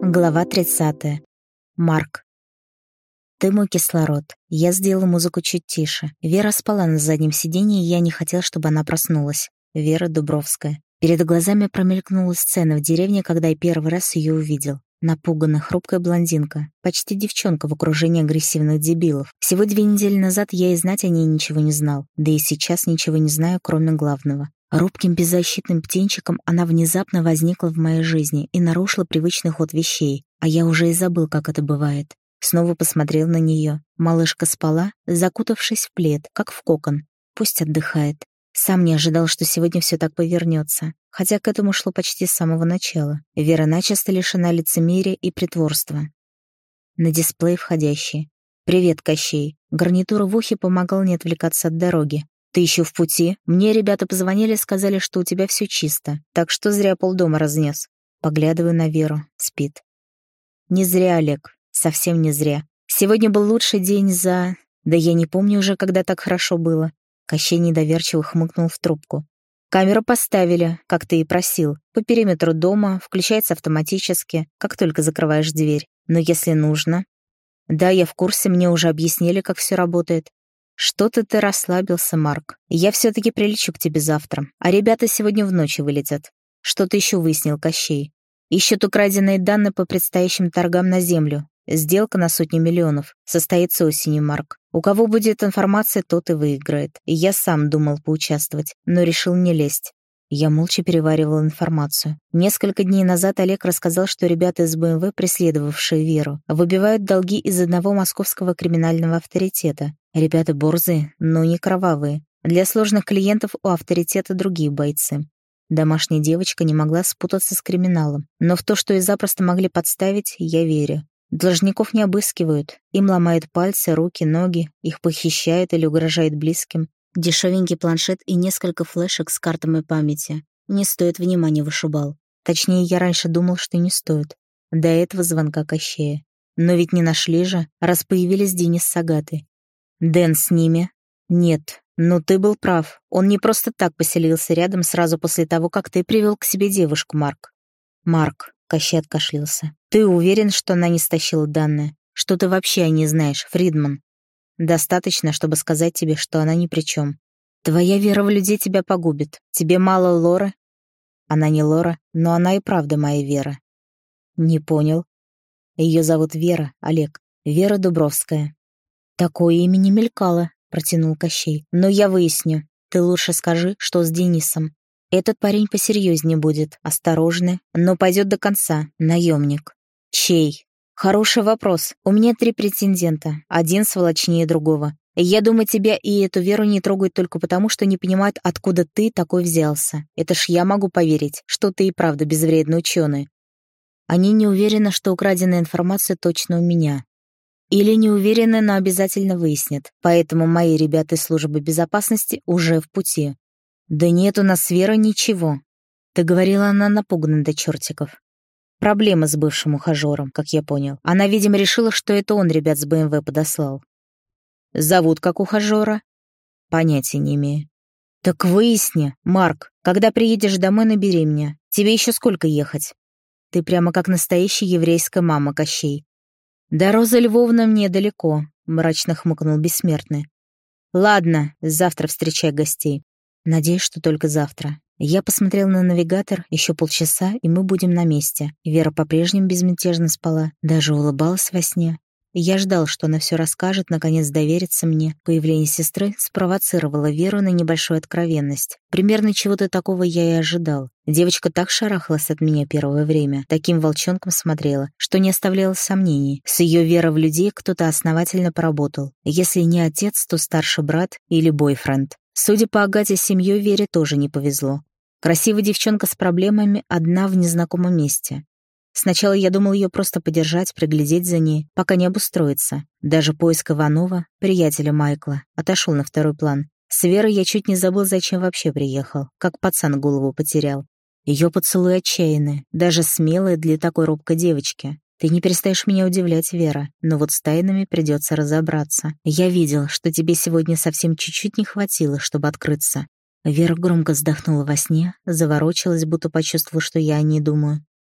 Глава 30. Марк. Ты мой кислород. Я сделала музыку чуть тише. Вера спала на заднем сиденье, и я не хотел, чтобы она проснулась. Вера Дубровская. Перед глазами промелькнула сцена в деревне, когда я первый раз ее увидел. Напуганная, хрупкая блондинка. Почти девчонка в окружении агрессивных дебилов. Всего 2 недели назад я и знать о ней ничего не знал. Да и сейчас ничего не знаю, кроме главного. Робким беззащитным птенчиком она внезапно возникла в моей жизни и нарушила привычный ход вещей, а я уже и забыл, как это бывает. Снова посмотрел на нее. Малышка спала, закутавшись в плед, как в кокон. Пусть отдыхает. Сам не ожидал, что сегодня все так повернется, хотя к этому шло почти с самого начала. Вера начисто лишена лицемерия и притворства. На дисплее входящий. «Привет, Кощей». Гарнитура в ухе помогал не отвлекаться от дороги. «Ты еще в пути? Мне ребята позвонили, сказали, что у тебя все чисто, так что зря полдома разнес». Поглядываю на Веру. Спит. Не зря, Олег. Совсем не зря. Сегодня был лучший день за... Да я не помню уже, когда так хорошо было. Кощей недоверчиво хмыкнул в трубку. Камеру поставили, как ты и просил. По периметру дома, включается автоматически, как только закрываешь дверь. Но если нужно... Да, я в курсе, мне уже объяснили, как все работает. Что-то ты расслабился, Марк. Я все-таки прилечу к тебе завтра, а ребята сегодня в ночь вылетят. Что-то еще выяснил Кощей. Ищут украденные данные по предстоящим торгам на землю. Сделка на 100 миллионов. Состоится осенью, Марк. У кого будет информация, тот и выиграет. И я сам думал поучаствовать, но решил не лезть. Я молча переваривал информацию. Несколько дней назад Олег рассказал, что ребята из БМВ, преследовавшие Веру, выбивают долги из одного московского криминального авторитета. Ребята борзые, но не кровавые. Для сложных клиентов у авторитета другие бойцы. Домашняя девочка не могла спутаться с криминалом. Но в то, что и запросто могли подставить, я верю. Должников не обыскивают. Им ломают пальцы, руки, ноги. Их похищают или угрожают близким. Дешевенький планшет и несколько флешек с картами памяти. Не стоит внимания, вышибал. Точнее, я раньше думал, что не стоит. До этого звонка Кощея. Но ведь не нашли же, раз появились Денис с Агатой. Дэн с ними? Нет, но ты был прав. Он не просто так поселился рядом сразу после того, как ты привел к себе девушку, Марк. Марк, Кощей откашлялся. Ты уверен, что она не стащила данные? Что ты вообще о ней знаешь, Фридман? Достаточно, чтобы сказать тебе, что она ни при чем. Твоя вера в людей тебя погубит. Тебе мало Лоры? Она не Лора, но она и правда моя Вера. Не понял. Ее зовут Вера, Олег. Вера Дубровская. Такое имя не мелькало, протянул Кощей. Но я выясню. Ты лучше скажи, что с Денисом. Этот парень посерьезнее будет, осторожный, но пойдет до конца, наемник. Чей? Хороший вопрос. У меня 3 претендента. Один сволочнее другого. Я думаю, тебя и эту Веру не трогают только потому, что не понимают, откуда ты такой взялся. Это ж я могу поверить, что ты и правда безвредный ученый. Они не уверены, что украденная информация точно у меня. Или не уверены, но обязательно выяснят. Поэтому мои ребята из службы безопасности уже в пути. Да нет у нас с Верой ничего. Ты говорила, она напугана до чертиков. Проблема с бывшим ухажером, как я понял. Она, видимо, решила, что это он ребят с БМВ подослал. Зовут как ухажера? Понятия не имею. Так выясни, Марк, когда приедешь домой, набери меня. Тебе еще сколько ехать? Ты прямо как настоящая еврейская мама, Кощей. Да Роза Львовна мне далеко, мрачно хмыкнул бессмертный. Ладно, завтра встречай гостей. Надеюсь, что только завтра. Я посмотрел на навигатор, еще полчаса, и мы будем на месте. Вера по-прежнему безмятежно спала, даже улыбалась во сне. Я ждал, что она все расскажет, наконец доверится мне. Появление сестры спровоцировало Веру на небольшую откровенность. Примерно чего-то такого я и ожидал. Девочка так шарахалась от меня первое время, таким волчонком смотрела, что не оставляло сомнений. С ее верой в людей кто-то основательно поработал. Если не отец, то старший брат или бойфренд. Судя по Агате, с семьей Вере тоже не повезло. Красивая девчонка с проблемами, одна в незнакомом месте. Сначала я думал ее просто подержать, приглядеть за ней, пока не обустроится. Даже поиск Иванова, приятеля Майкла, отошел на второй план. С Верой я чуть не забыл, зачем вообще приехал, как пацан голову потерял. Ее поцелуй отчаянный, даже смелый для такой робкой девочки. Ты не перестаешь меня удивлять, Вера, но вот с тайнами придется разобраться. Я видел, что тебе сегодня совсем чуть-чуть не хватило, чтобы открыться. Вера громко вздохнула во сне, заворочилась, будто почувствовала, что я о ней думаю.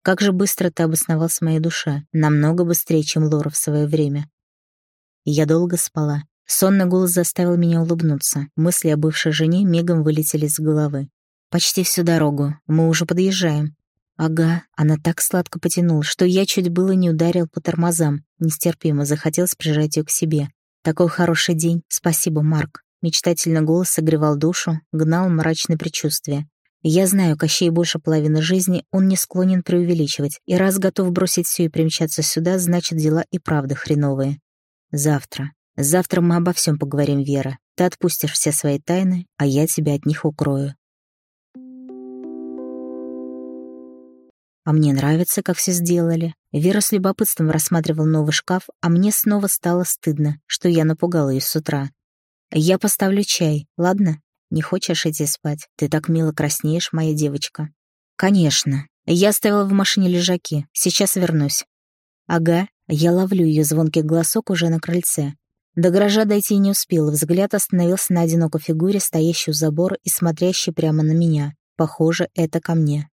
Как же быстро ты обосновался в моей душе. Намного быстрее, чем Лора в свое время. Я долго спала. Сонный голос заставил меня улыбнуться. Мысли о бывшей жене мигом вылетели из головы. Почти всю дорогу. Мы уже подъезжаем. Ага, она так сладко потянула, что я чуть было не ударил по тормозам. Нестерпимо захотелось прижать ее к себе. Такой хороший день. Спасибо, Марк. Мечтательный голос согревал душу, гнал мрачные предчувствия. Я знаю, Кощей больше половины жизни, он не склонен преувеличивать, и раз готов бросить все и примчаться сюда, значит, дела и правда хреновые. Завтра мы обо всем поговорим, Вера. Ты отпустишь все свои тайны, а я тебя от них укрою. А мне нравится, как все сделали. Вера с любопытством рассматривала новый шкаф, а мне снова стало стыдно, что я напугала ее с утра. Я поставлю чай, ладно? Не хочешь идти спать? Ты так мило краснеешь, моя девочка. Конечно. Я оставила в машине лежаки. Сейчас вернусь. Ага. Я ловлю ее звонкий голосок уже на крыльце. До гаража дойти не успела. Взгляд остановился на одинокой фигуре, стоящей у забора и смотрящей прямо на меня. Похоже, это ко мне.